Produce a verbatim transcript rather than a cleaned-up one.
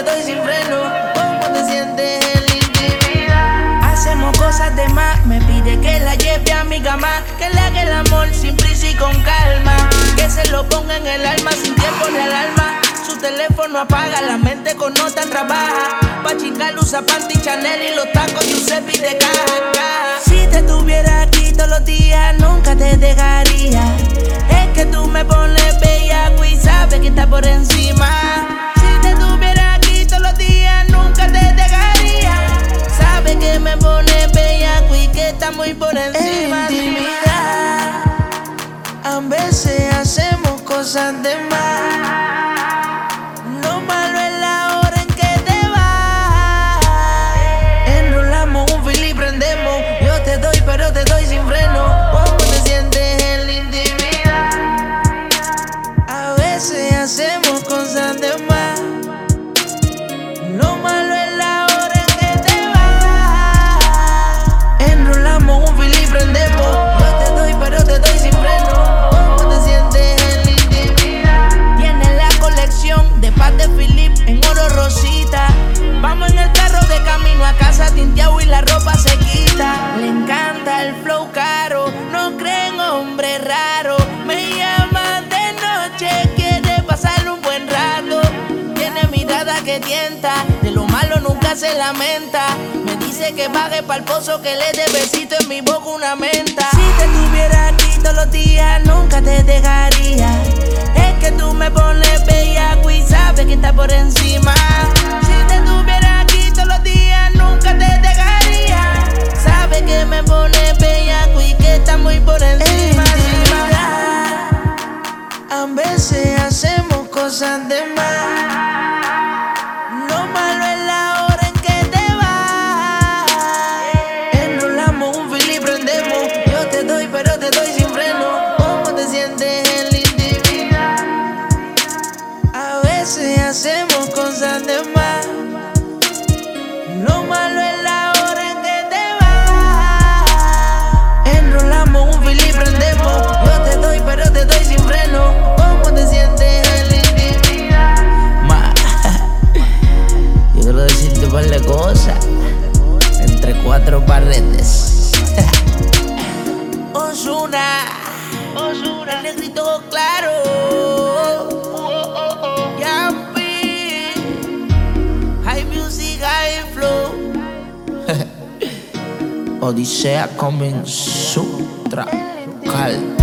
te doy sin freno. ¿Cómo te sientes en la intimidad? Hacemos cosas de más, me pide que la lleve a mi cama, que le haga el amor sin prisa y con calma, que se lo ponga en el alma sin tiempo ni alarma. Su teléfono apaga, la mente con nota trabaja. Pa' chingar usa panty Chanel y los tacos Giuseppe de caja, caja. Si te tuviera aquí todos los días, nunca te dejaría. Es que tú me pones bellaco y sabes que está por encima. Si te tuviera aquí todos los días, nunca te dejaría. Sabes que me pones bellaco y que está muy por encima. En intimidad, a veces hacemos cosas de más. Pero te doy sin freno. ¿Cómo te sientes en la intimidad? A veces hacemos cosas de más. Lo malo es la hora en que te vas. Enrolamos un fil y prendemos. Yo te doy, pero te doy sin freno. ¿Cómo te sientes en la intimidad? Tienes la colección de paz de Philip en oro rosita. Vamos en el carro de camino a casa tinteado y la ropa se quita. Le encanta el flow caro, no creen hombre raro. Me llama de noche, quiere pasar un buen rato. Tiene mirada que tienta, de lo malo nunca se lamenta. Me dice que baje pa'l pozo, que le dé besito en mi boca una menta. Si te tuviera aquí todos los días, nunca te dejaría. Es que tú me pones bellaco y sabes que está por encima. Si te tuviera aquí todos los días, nunca te dejaría. Sabes que me pones bellaco y que está muy por encima. A veces hacemos cosas de más. Lo malo es la hora en que te vas. Enrolamos un fil y prendemos. Yo te doy, pero te doy sin freno. ¿Cómo te sientes en la intimidad? A veces hacemos cosas de más. Lo malo es la hora en que te vas. Enrolamos un fil y prendemos. Yo te doy, pero te doy sin freno. ¿Cómo te sientes en la intimidad? Ma, yo quiero decirte un par de cosas entre cuatro paredes. Ozuna, Ozuna, el negrito claro. Yampi, high music, high flow. Odisea comenzó. Tracal.